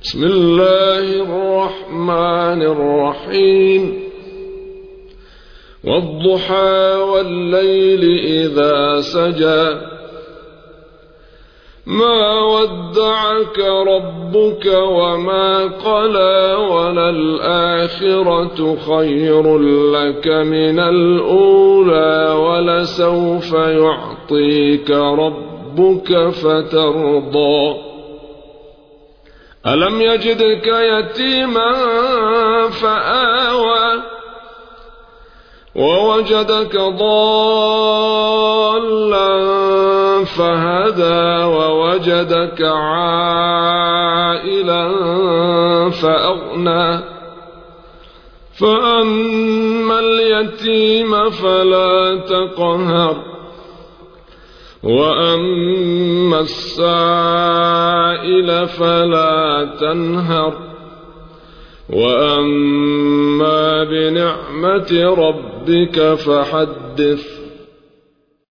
بسم الله الرحمن الرحيم والضحى والليل إذا سجى ما ودعك ربك وما قلى وللآخرة خير لك من الأولى ولسوف يعطيك ربك فترضى ألم يجدك يتيما فآوى ووجدك ضالا فهدى ووجدك عائلا فأغنى فأما اليتيم فلا تقهر وأما السائل فلا تنهر وأما بنعمة ربك فحدث